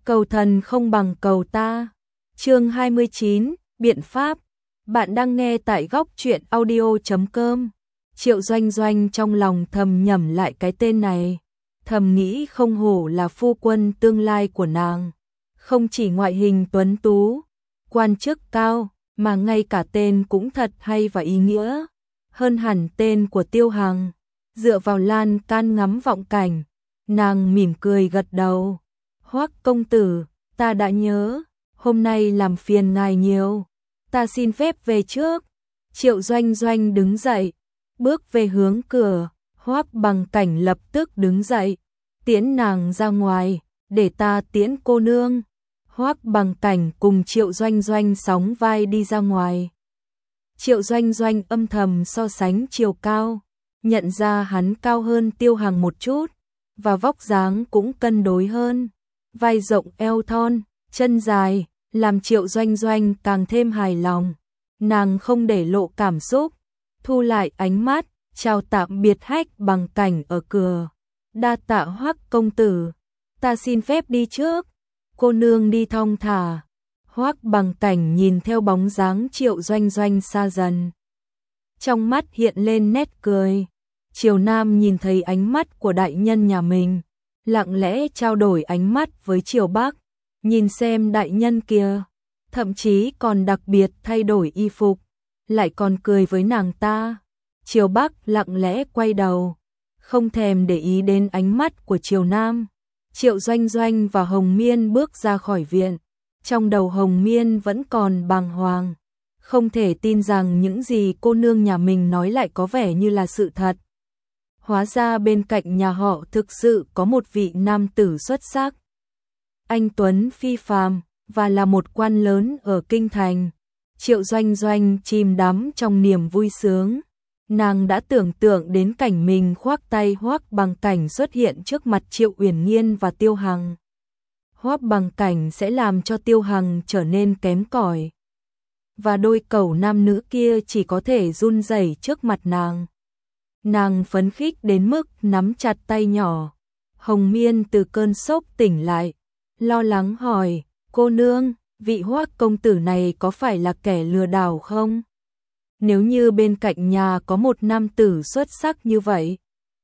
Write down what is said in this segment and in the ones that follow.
cầu thần không bằng cầu ta. Chương 29, biện pháp. Bạn đang nghe tại góc truyện audio.com. Triệu Doanh Doanh trong lòng thầm nhẩm lại cái tên này, thầm nghĩ không hổ là phu quân tương lai của nàng, không chỉ ngoại hình tuấn tú, quan chức cao, mà ngay cả tên cũng thật hay và ý nghĩa, hơn hẳn tên của Tiêu Hằng. Dựa vào lan can ngắm vọng cảnh, nàng mỉm cười gật đầu. Hoắc công tử, ta đã nhớ, hôm nay làm phiền ngài nhiều, ta xin phép về trước. Triệu Doanh Doanh đứng dậy, bước về hướng cửa. Hoắc Bằng Cảnh lập tức đứng dậy, tiễn nàng ra ngoài, để ta tiễn cô nương. Hoắc Bằng Cảnh cùng Triệu Doanh Doanh sóng vai đi ra ngoài. Triệu Doanh Doanh âm thầm so sánh chiều cao, nhận ra hắn cao hơn Tiêu Hằng một chút, và vóc dáng cũng cân đối hơn, vai rộng eo thon, chân dài, làm Triệu Doanh Doanh càng thêm hài lòng. Nàng không để lộ cảm xúc, thu lại ánh mắt, chào tạm biệt Hoắc Bằng Cảnh ở cửa. Đa tạ Hoắc công tử, ta xin phép đi trước, cô nương đi thong thả. Hoắc Bằng Cảnh nhìn theo bóng dáng Triệu Doanh Doanh xa dần, trong mắt hiện lên nét cười. Triều Nam nhìn thấy ánh mắt của đại nhân nhà mình, lặng lẽ trao đổi ánh mắt với Triều Bắc, nhìn xem đại nhân kia, thậm chí còn đặc biệt thay đổi y phục, lại còn cười với nàng ta. Triều Bắc lặng lẽ quay đầu, không thèm để ý đến ánh mắt của Triều Nam. Triệu Doanh Doanh và Hồng Miên bước ra khỏi viện, trong đầu Hồng Miên vẫn còn bàng hoàng, không thể tin rằng những gì cô nương nhà mình nói lại có vẻ như là sự thật. Hóa ra bên cạnh nhà họ thực sự có một vị nam tử xuất sắc, anh tuấn phi phàm, và là một quan lớn ở kinh thành. Triệu Doanh Doanh chìm đắm trong niềm vui sướng, nàng đã tưởng tượng đến cảnh mình khoác tay Hoắc Bằng Cảnh xuất hiện trước mặt Triệu Uyển Nhiên và Tiêu Hằng. Hoắc Bằng Cảnh sẽ làm cho Tiêu Hằng trở nên kém cỏi, và đôi cẩu nam nữ kia chỉ có thể run rẩy trước mặt nàng. Nàng phấn khích đến mức nắm chặt tay nhỏ. Hồng Miên từ cơn sốc tỉnh lại, lo lắng hỏi, cô nương, vị Hoắc công tử này có phải là kẻ lừa đảo không? Nếu như bên cạnh nhà có một nam tử xuất sắc như vậy,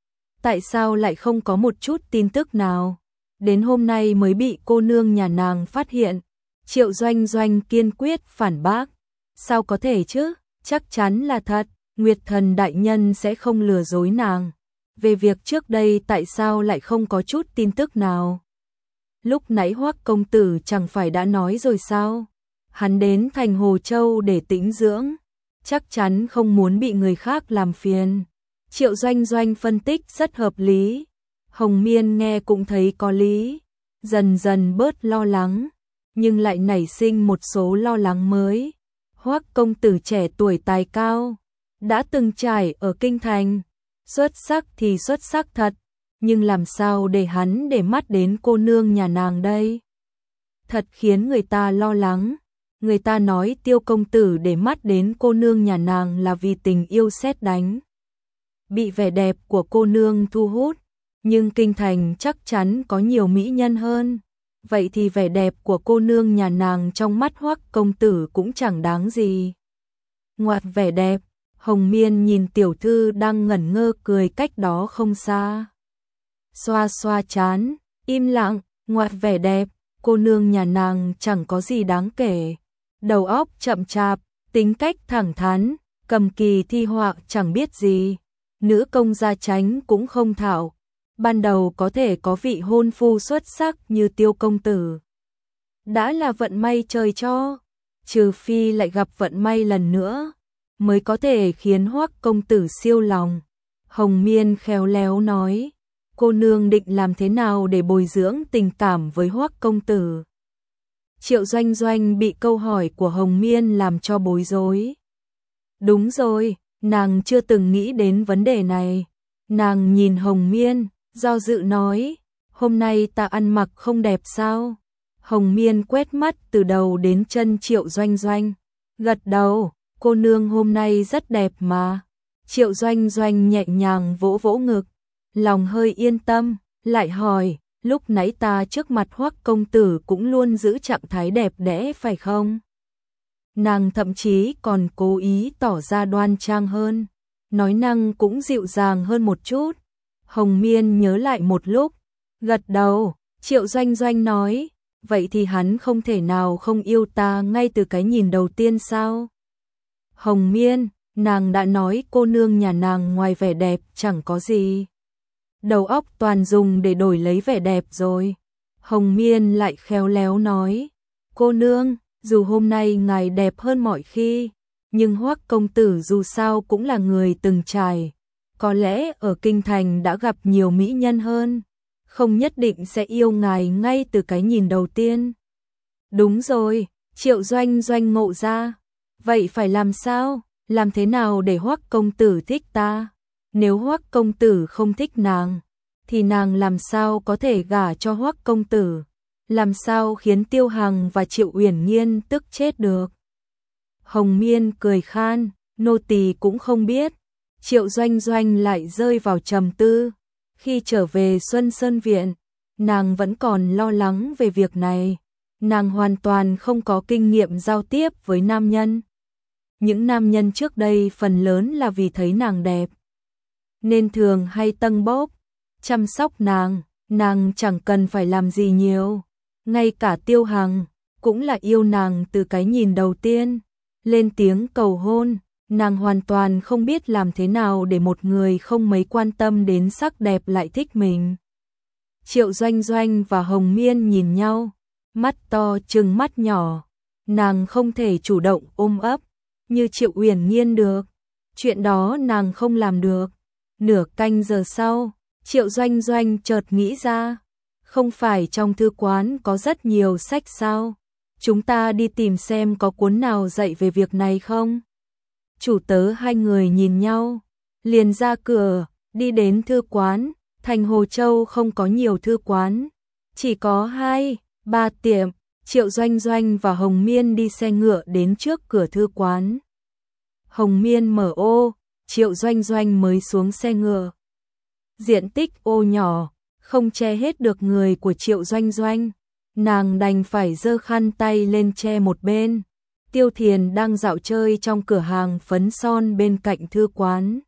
tại sao lại không có một chút tin tức nào? Đến hôm nay mới bị cô nương nhà nàng phát hiện. Triệu Doanh Doanh kiên quyết phản bác, sao có thể chứ, chắc chắn là thật. Nguyệt Thần đại nhân sẽ không lừa dối nàng. Về việc trước đây tại sao lại không có chút tin tức nào? Lúc nãy Hoắc công tử chẳng phải đã nói rồi sao? Hắn đến thành Hồ Châu để tĩnh dưỡng, chắc chắn không muốn bị người khác làm phiền. Triệu Doanh Doanh phân tích rất hợp lý. Hồng Miên nghe cũng thấy có lý, dần dần bớt lo lắng, nhưng lại nảy sinh một số lo lắng mới. Hoắc công tử trẻ tuổi tài cao, đã từng trải ở kinh thành, xuất sắc thì xuất sắc thật, nhưng làm sao để hắn để mắt đến cô nương nhà nàng đây? Thật khiến người ta lo lắng. Người ta nói Tiêu công tử để mắt đến cô nương nhà nàng là vì tình yêu sét đánh, bị vẻ đẹp của cô nương thu hút, nhưng kinh thành chắc chắn có nhiều mỹ nhân hơn. Vậy thì vẻ đẹp của cô nương nhà nàng trong mắt Hoắc công tử cũng chẳng đáng gì. Ngoặt vẻ đẹp, Hồng Miên nhìn tiểu thư đang ngẩn ngơ cười cách đó không xa, xoa xoa trán, im lặng. Ngoặt vẻ đẹp, cô nương nhà nàng chẳng có gì đáng kể, đầu óc chậm chạp, tính cách thẳng thắn, cầm kỳ thi họa chẳng biết gì, nữ công gia chánh cũng không thạo. Ban đầu có thể có vị hôn phu xuất sắc như Tiêu công tử, đã là vận may trời cho, trừ phi lại gặp vận may lần nữa, mới có thể khiến Hoắc công tử siêu lòng. Hồng Miên khéo léo nói, cô nương định làm thế nào để bồi dưỡng tình cảm với Hoắc công tử? Triệu Doanh Doanh bị câu hỏi của Hồng Miên làm cho bối rối. Đúng rồi, nàng chưa từng nghĩ đến vấn đề này. Nàng nhìn Hồng Miên, do dự nói, hôm nay ta ăn mặc không đẹp sao? Hồng Miên quét mắt từ đầu đến chân Triệu Doanh Doanh, gật đầu, cô nương hôm nay rất đẹp mà. Triệu Doanh Doanh nhẹ nhàng vỗ vỗ ngực, lòng hơi yên tâm, lại hỏi, lúc nãy ta trước mặt Hoắc công tử cũng luôn giữ trạng thái đẹp đẽ phải không? Nàng thậm chí còn cố ý tỏ ra đoan trang hơn, nói năng cũng dịu dàng hơn một chút. Hồng Miên nhớ lại một lúc, gật đầu. Triệu Doanh Doanh nói, vậy thì hắn không thể nào không yêu ta ngay từ cái nhìn đầu tiên sao? Hồng Miên, nàng đã nói cô nương nhà nàng ngoài vẻ đẹp chẳng có gì. Đầu óc toàn dùng để đổi lấy vẻ đẹp rồi. Hồng Miên lại khéo léo nói, cô nương, dù hôm nay ngài đẹp hơn mọi khi, nhưng Hoắc công tử dù sao cũng là người từng trải. Có lẽ ở kinh thành đã gặp nhiều mỹ nhân hơn, không nhất định sẽ yêu ngài ngay từ cái nhìn đầu tiên. Đúng rồi, Triệu Doanh Doanh ngộ ra. Vậy phải làm sao? Làm thế nào để Hoắc công tử thích ta? Nếu Hoắc công tử không thích nàng, thì nàng làm sao có thể gả cho Hoắc công tử? Làm sao khiến Tiêu Hằng và Triệu Uyển Nhiên tức chết được? Hồng Miên cười khan, nô tỳ cũng không biết. Triệu Doanh Doanh lại rơi vào trầm tư. Khi trở về Xuân Sơn Viện, nàng vẫn còn lo lắng về việc này. Nàng hoàn toàn không có kinh nghiệm giao tiếp với nam nhân. Những nam nhân trước đây phần lớn là vì thấy nàng đẹp, nên thường hay tâng bốc, chăm sóc nàng chẳng cần phải làm gì nhiều. Ngay cả Tiêu Hằng cũng là yêu nàng từ cái nhìn đầu tiên, lên tiếng cầu hôn. Nàng hoàn toàn không biết làm thế nào để một người không mấy quan tâm đến sắc đẹp lại thích mình. Triệu Doanh Doanh và Hồng Miên nhìn nhau, mắt to trừng mắt nhỏ. Nàng không thể chủ động ôm ấp như Triệu Uyển Nhiên được. Chuyện đó nàng không làm được. Nửa canh giờ sau, Triệu Doanh Doanh chợt nghĩ ra, không phải trong thư quán có rất nhiều sách sao? Chúng ta đi tìm xem có cuốn nào dạy về việc này không? Chủ tớ hai người nhìn nhau, liền ra cửa, đi đến thư quán. Thành Hồ Châu không có nhiều thư quán, chỉ có 2-3 tiệm. Triệu Doanh Doanh và Hồng Miên đi xe ngựa đến trước cửa thư quán. Hồng Miên mở ô, Triệu Doanh Doanh mới xuống xe ngựa. Diện tích ô nhỏ, không che hết được người của Triệu Doanh Doanh. Nàng đành phải giơ khăn tay lên che một bên. Tiêu Thiền đang dạo chơi trong cửa hàng phấn son bên cạnh thư quán.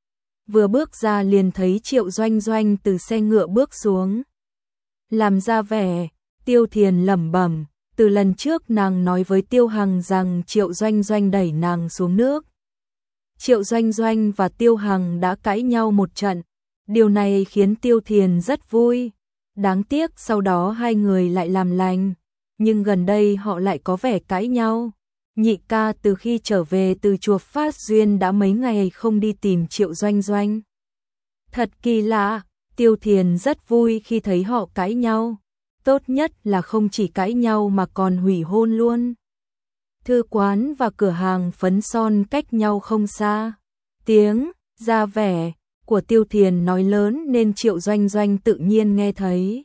Vừa bước ra liền thấy Triệu Doanh Doanh từ xe ngựa bước xuống. Làm ra vẻ, Tiêu Thiền lẩm bẩm, từ lần trước nàng nói với Tiêu Hằng rằng Triệu Doanh Doanh đẩy nàng xuống nước. Triệu Doanh Doanh và Tiêu Hằng đã cãi nhau một trận, điều này khiến Tiêu Thiền rất vui. Đáng tiếc sau đó hai người lại làm lành, nhưng gần đây họ lại có vẻ cãi nhau. Nhị ca từ khi trở về từ chùa Phát Duyên đã mấy ngày không đi tìm Triệu Doanh Doanh. Thật kỳ lạ, Tiêu Thiền rất vui khi thấy họ cãi nhau. Tốt nhất là không chỉ cãi nhau mà còn hủy hôn luôn. Thư quán và cửa hàng phấn son cách nhau không xa. Tiếng ra vẻ của Tiêu Thiền nói lớn nên Triệu Doanh Doanh tự nhiên nghe thấy.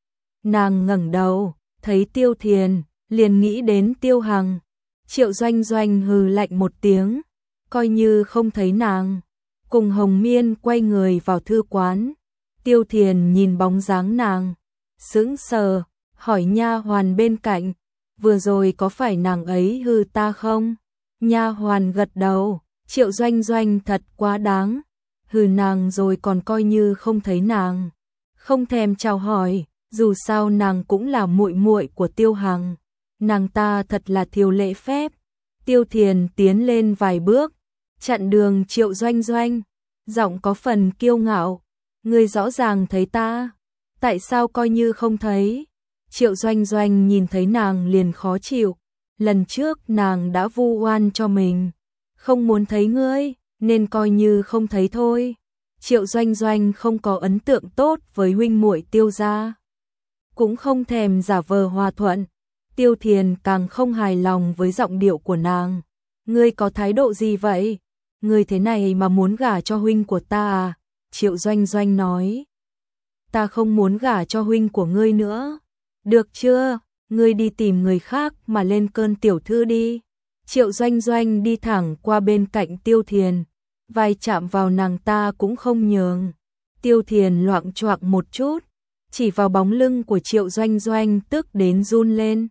Nàng ngẩng đầu, thấy Tiêu Thiền, liền nghĩ đến Tiêu Hằng. Triệu Doanh Doanh hừ lạnh một tiếng, coi như không thấy nàng. Cùng Hồng Miên quay người vào thư quán. Tiêu Thiền nhìn bóng dáng nàng, sững sờ, hỏi nha hoàn bên cạnh, vừa rồi có phải nàng ấy hư ta không? Nha hoàn gật đầu, Triệu Doanh Doanh thật quá đáng, hừ nàng rồi còn coi như không thấy nàng, không thèm chào hỏi, dù sao nàng cũng là muội muội của Tiêu Hằng, nàng ta thật là thiếu lễ phép. Tiêu Thiền tiến lên vài bước, chặn đường Triệu Doanh Doanh, giọng có phần kiêu ngạo, ngươi rõ ràng thấy ta, tại sao coi như không thấy? Triệu Doanh Doanh nhìn thấy nàng liền khó chịu, lần trước nàng đã vu oan cho mình, không muốn thấy ngươi, nên coi như không thấy thôi. Triệu Doanh Doanh không có ấn tượng tốt với huynh muội Tiêu gia, cũng không thèm giả vờ hòa thuận. Tiêu Thiền càng không hài lòng với giọng điệu của nàng. Ngươi có thái độ gì vậy? Ngươi thế này mà muốn gả cho huynh của ta à? Triệu Doanh Doanh nói. Ta không muốn gả cho huynh của ngươi nữa. Được chưa? Ngươi đi tìm người khác mà lên cơn tiểu thư đi. Triệu Doanh Doanh đi thẳng qua bên cạnh Tiêu Thiền, vai chạm vào nàng ta cũng không nhường. Tiêu Thiền loạng choạng một chút, chỉ vào bóng lưng của Triệu Doanh Doanh tức đến run lên.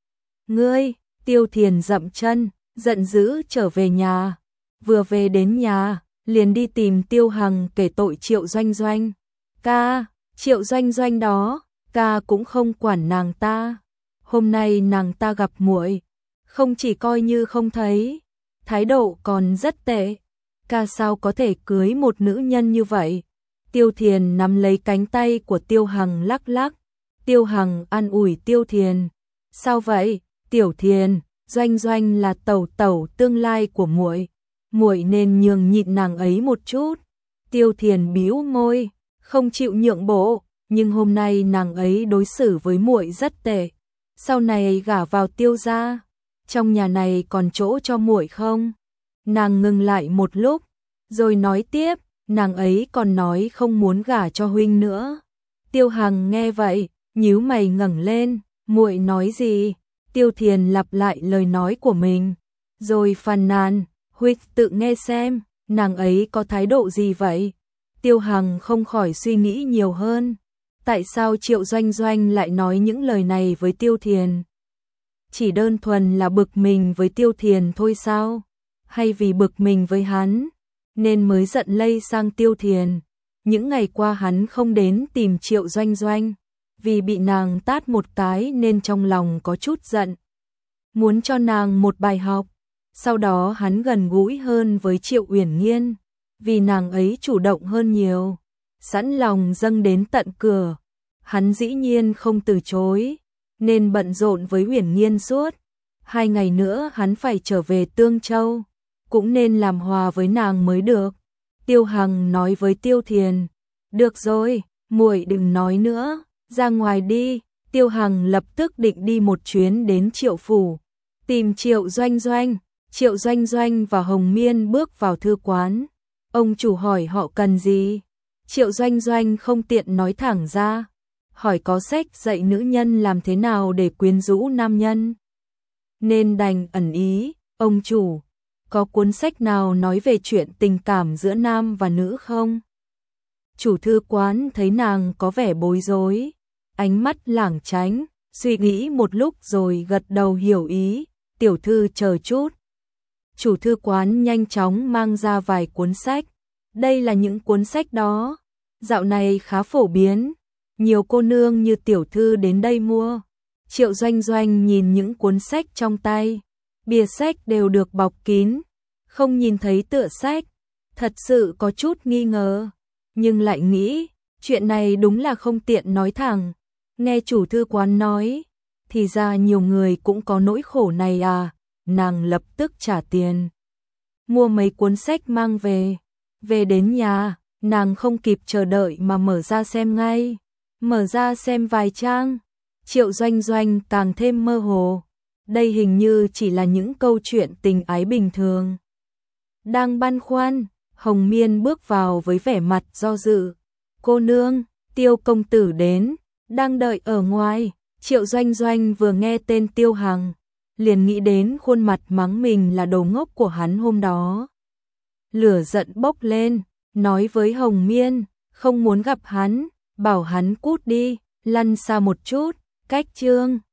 Ngươi, Tiêu Thiền dậm chân, giận dữ trở về nhà. Vừa về đến nhà, liền đi tìm Tiêu Hằng kể tội Triệu Doanh Doanh. Ca, Triệu Doanh Doanh đó, ca cũng không quản nàng ta. Hôm nay nàng ta gặp muội, không chỉ coi như không thấy, thái độ còn rất tệ. Ca sao có thể cưới một nữ nhân như vậy? Tiêu Thiền nắm lấy cánh tay của Tiêu Hằng lắc lắc. Tiêu Hằng an ủi Tiêu Thiền. Sao vậy, Tiểu Thiền, Doanh Doanh là tẩu tẩu tương lai của muội, muội nên nhường nhịn nàng ấy một chút. Tiêu Thiền bĩu môi, không chịu nhượng bộ, nhưng hôm nay nàng ấy đối xử với muội rất tệ. Sau này gả vào Tiêu gia, trong nhà này còn chỗ cho muội không? Nàng ngừng lại một lúc, rồi nói tiếp, nàng ấy còn nói không muốn gả cho huynh nữa. Tiêu Hằng nghe vậy, nhíu mày ngẩng lên, muội nói gì? Tiêu Thiền lặp lại lời nói của mình, rồi phàn nàn, huynh tự nghe xem, nàng ấy có thái độ gì vậy? Tiêu Hằng không khỏi suy nghĩ nhiều hơn. Tại sao Triệu Doanh Doanh lại nói những lời này với Tiêu Thiền? Chỉ đơn thuần là bực mình với Tiêu Thiền thôi sao? Hay vì bực mình với hắn, nên mới giận lây sang Tiêu Thiền? Những ngày qua hắn không đến tìm Triệu Doanh Doanh, vì bị nàng tát một cái nên trong lòng có chút giận. Muốn cho nàng một bài học. Sau đó hắn gần gũi hơn với Triệu Uyển Nghiên, vì nàng ấy chủ động hơn nhiều, sẵn lòng dâng đến tận cửa. Hắn dĩ nhiên không từ chối, nên bận rộn với Uyển Nghiên suốt. 2 ngày nữa hắn phải trở về Tương Châu, cũng nên làm hòa với nàng mới được. Tiêu Hằng nói với Tiêu Thiền, được rồi, muội đừng nói nữa, ra ngoài đi. Tiêu Hằng lập tức định đi một chuyến đến Triệu phủ, tìm Triệu Doanh Doanh. Triệu Doanh Doanh và Hồng Miên bước vào thư quán. Ông chủ hỏi họ cần gì? Triệu Doanh Doanh không tiện nói thẳng ra, hỏi có sách dạy nữ nhân làm thế nào để quyến rũ nam nhân, nên đành ẩn ý, ông chủ, có cuốn sách nào nói về chuyện tình cảm giữa nam và nữ không? Chủ thư quán thấy nàng có vẻ bối rối, ánh mắt lảng tránh, suy nghĩ một lúc rồi gật đầu hiểu ý, tiểu thư chờ chút. Chủ thư quán nhanh chóng mang ra vài cuốn sách. Đây là những cuốn sách đó, dạo này khá phổ biến, nhiều cô nương như tiểu thư đến đây mua. Triệu Doanh Doanh nhìn những cuốn sách trong tay, bìa sách đều được bọc kín, không nhìn thấy tựa sách, thật sự có chút nghi ngờ, nhưng lại nghĩ, chuyện này đúng là không tiện nói thẳng. Nghe chủ thư quán nói, thì ra nhiều người cũng có nỗi khổ này à, nàng lập tức trả tiền, mua mấy cuốn sách mang về. Về đến nhà, nàng không kịp chờ đợi mà mở ra xem ngay. Mở ra xem vài trang, Triệu Doanh Doanh càng thêm mơ hồ. Đây hình như chỉ là những câu chuyện tình ái bình thường. Đang băn khoăn, Hồng Miên bước vào với vẻ mặt do dự. Cô nương, Tiêu công tử đến, đang đợi ở ngoài. Triệu Doanh Doanh vừa nghe tên Tiêu Hằng, liền nghĩ đến khuôn mặt mắng mình là đồ ngốc của hắn hôm đó. Lửa giận bốc lên, nói với Hồng Miên, không muốn gặp hắn, bảo hắn cút đi, lăn xa một chút. Cách chương